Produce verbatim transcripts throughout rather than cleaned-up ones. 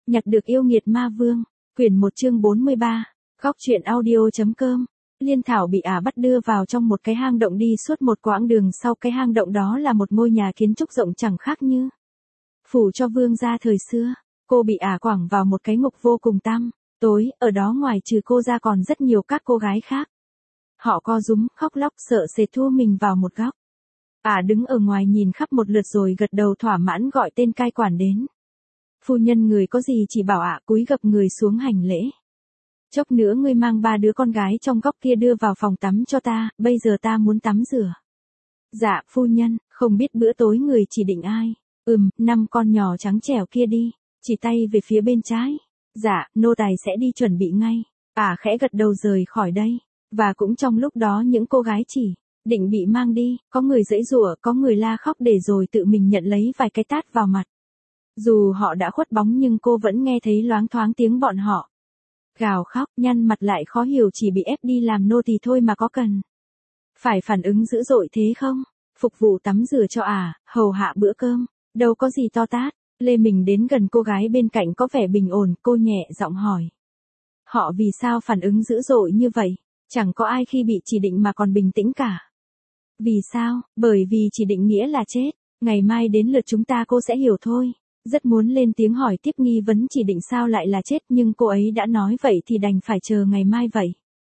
Nhặt được yêu nghiệt ma vương. Quyển một chương bốn mươi ba. Góc truyện audio.com. Liên Thảo bị ả bắt đưa vào trong một cái hang động đi suốt một quãng đường, sau cái hang động đó là một ngôi nhà kiến trúc rộng chẳng khác như phủ cho vương gia thời xưa. Cô bị ả quẳng vào một cái ngục vô cùng tăm tối, ở đó ngoài trừ cô ra còn rất nhiều các cô gái khác. Họ co rúm, khóc lóc, sợ sệt thu mình vào một góc. Ả đứng ở ngoài nhìn khắp một lượt rồi gật đầu thỏa mãn gọi tên cai quản đến. Phu nhân người có gì chỉ bảo ả cúi gập người xuống hành lễ. Chốc nữa ngươi mang ba đứa con gái trong góc kia đưa vào phòng tắm cho ta, bây giờ ta muốn tắm rửa. Dạ, phu nhân, không biết bữa tối người chỉ định ai. Ừm, năm con nhỏ trắng trẻo kia đi, chỉ tay về phía bên trái. Dạ, nô tài sẽ đi chuẩn bị ngay. Ả khẽ gật đầu rời khỏi đây. Và cũng trong lúc đó những cô gái chỉ định bị mang đi, có người giãy giụa, có người la khóc để rồi tự mình nhận lấy vài cái tát vào mặt. Dù họ đã khuất bóng nhưng cô vẫn nghe thấy loáng thoáng tiếng bọn họ gào khóc, nhăn mặt lại khó hiểu, chỉ bị ép đi làm nô tỳ thôi mà có cần phải phản ứng dữ dội thế không? Phục vụ tắm rửa cho ả, hầu hạ bữa cơm, đâu có gì to tát. Lê mình đến gần cô gái bên cạnh có vẻ bình ổn, cô nhẹ giọng hỏi. Họ vì sao phản ứng dữ dội như vậy? Chẳng có ai khi bị chỉ định mà còn bình tĩnh cả. Vì sao? Bởi vì chỉ định nghĩa là chết. Ngày mai đến lượt chúng ta cô sẽ hiểu thôi. Rất muốn lên tiếng hỏi tiếp nghi vấn chỉ định sao lại là chết, nhưng cô ấy đã nói vậy thì đành phải chờ ngày mai vậy.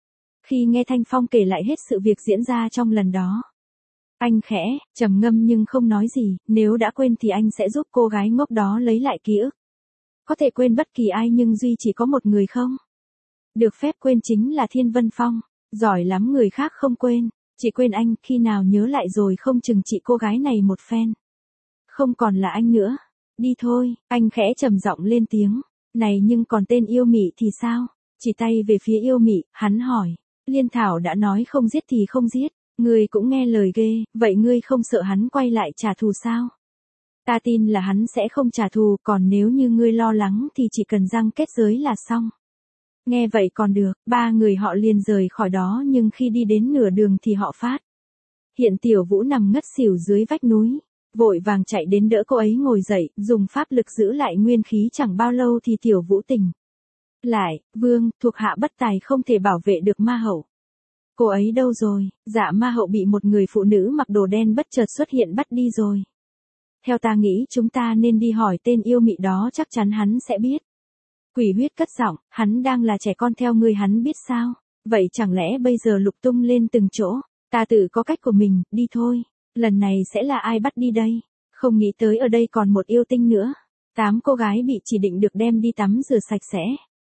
Khi nghe Thanh Phong kể lại hết sự việc diễn ra trong lần đó, anh khẽ trầm ngâm nhưng không nói gì. Nếu đã quên thì anh sẽ giúp cô gái ngốc đó lấy lại ký ức. Có thể quên bất kỳ ai nhưng duy chỉ có một người không được phép quên, chính là Thiên Vân Phong. Giỏi lắm, người khác không quên, chỉ quên anh. Khi nào nhớ lại rồi không chừng chị cô gái này một phen không còn là anh nữa. Đi thôi, anh khẽ trầm giọng lên tiếng. Này nhưng còn tên yêu mị thì sao? Chỉ tay về phía yêu mị, hắn hỏi. Liên Thảo đã nói không giết thì không giết. Ngươi cũng nghe lời ghê, vậy ngươi không sợ hắn quay lại trả thù sao? Ta tin là hắn sẽ không trả thù, còn nếu như ngươi lo lắng thì chỉ cần răng kết giới là xong. Nghe vậy còn được, ba người họ liền rời khỏi đó, nhưng khi đi đến nửa đường thì họ phát hiện Tiểu Vũ nằm ngất xỉu dưới vách núi. Vội vàng chạy đến đỡ cô ấy ngồi dậy, dùng pháp lực giữ lại nguyên khí, chẳng bao lâu thì Tiểu Vũ tỉnh lại. Vương, thuộc hạ bất tài không thể bảo vệ được ma hậu. Cô ấy đâu rồi? Dạ, ma hậu bị một người phụ nữ mặc đồ đen bất chợt xuất hiện bắt đi rồi. Theo ta nghĩ chúng ta nên đi hỏi tên yêu mị đó, chắc chắn hắn sẽ biết. Quỷ huyết cất giọng, hắn đang là trẻ con theo ngươi, hắn biết sao? Vậy chẳng lẽ bây giờ lục tung lên từng chỗ? Ta tự có cách của mình, đi thôi. Lần này sẽ là ai bắt đi đây? Không nghĩ tới ở đây còn một yêu tinh nữa. Tám cô gái bị chỉ định được đem đi tắm rửa sạch sẽ.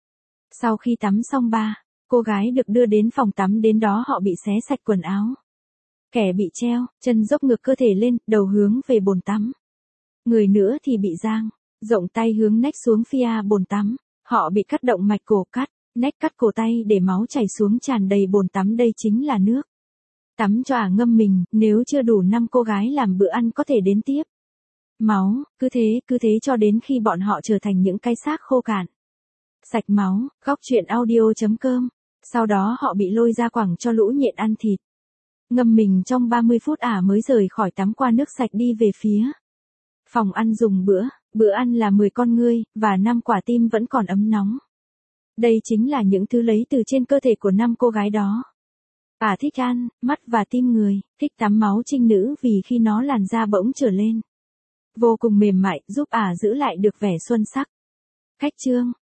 Sau khi tắm xong, ba cô gái được đưa đến phòng tắm, đến đó họ bị xé sạch quần áo. Kẻ bị treo, chân dốc ngược cơ thể lên, đầu hướng về bồn tắm. Người nữa thì bị giang rộng tay hướng nách xuống phía bồn tắm. Họ bị cắt động mạch cổ, cắt nách, cắt cổ tay để máu chảy xuống tràn đầy bồn tắm. Đây chính là nước tắm cho ả ngâm mình. Nếu chưa đủ năm cô gái làm bữa ăn có thể đến tiếp máu, cứ thế cứ thế cho đến khi bọn họ trở thành những cái xác khô cạn sạch máu. Góc truyện audio.com. Sau đó họ bị lôi ra quẳng cho lũ nhện ăn thịt. Ngâm mình trong ba mươi phút ả mới rời khỏi tắm qua nước sạch đi về phía phòng ăn dùng bữa. Bữa ăn là mười con ngươi, và năm quả tim vẫn còn ấm nóng. Đây chính là những thứ lấy từ trên cơ thể của năm cô gái đó. Ả thích ăn mắt và tim người, thích tắm máu trinh nữ vì khi nó làn da bỗng trở lên vô cùng mềm mại, giúp ả giữ lại được vẻ xuân sắc. Khách chương.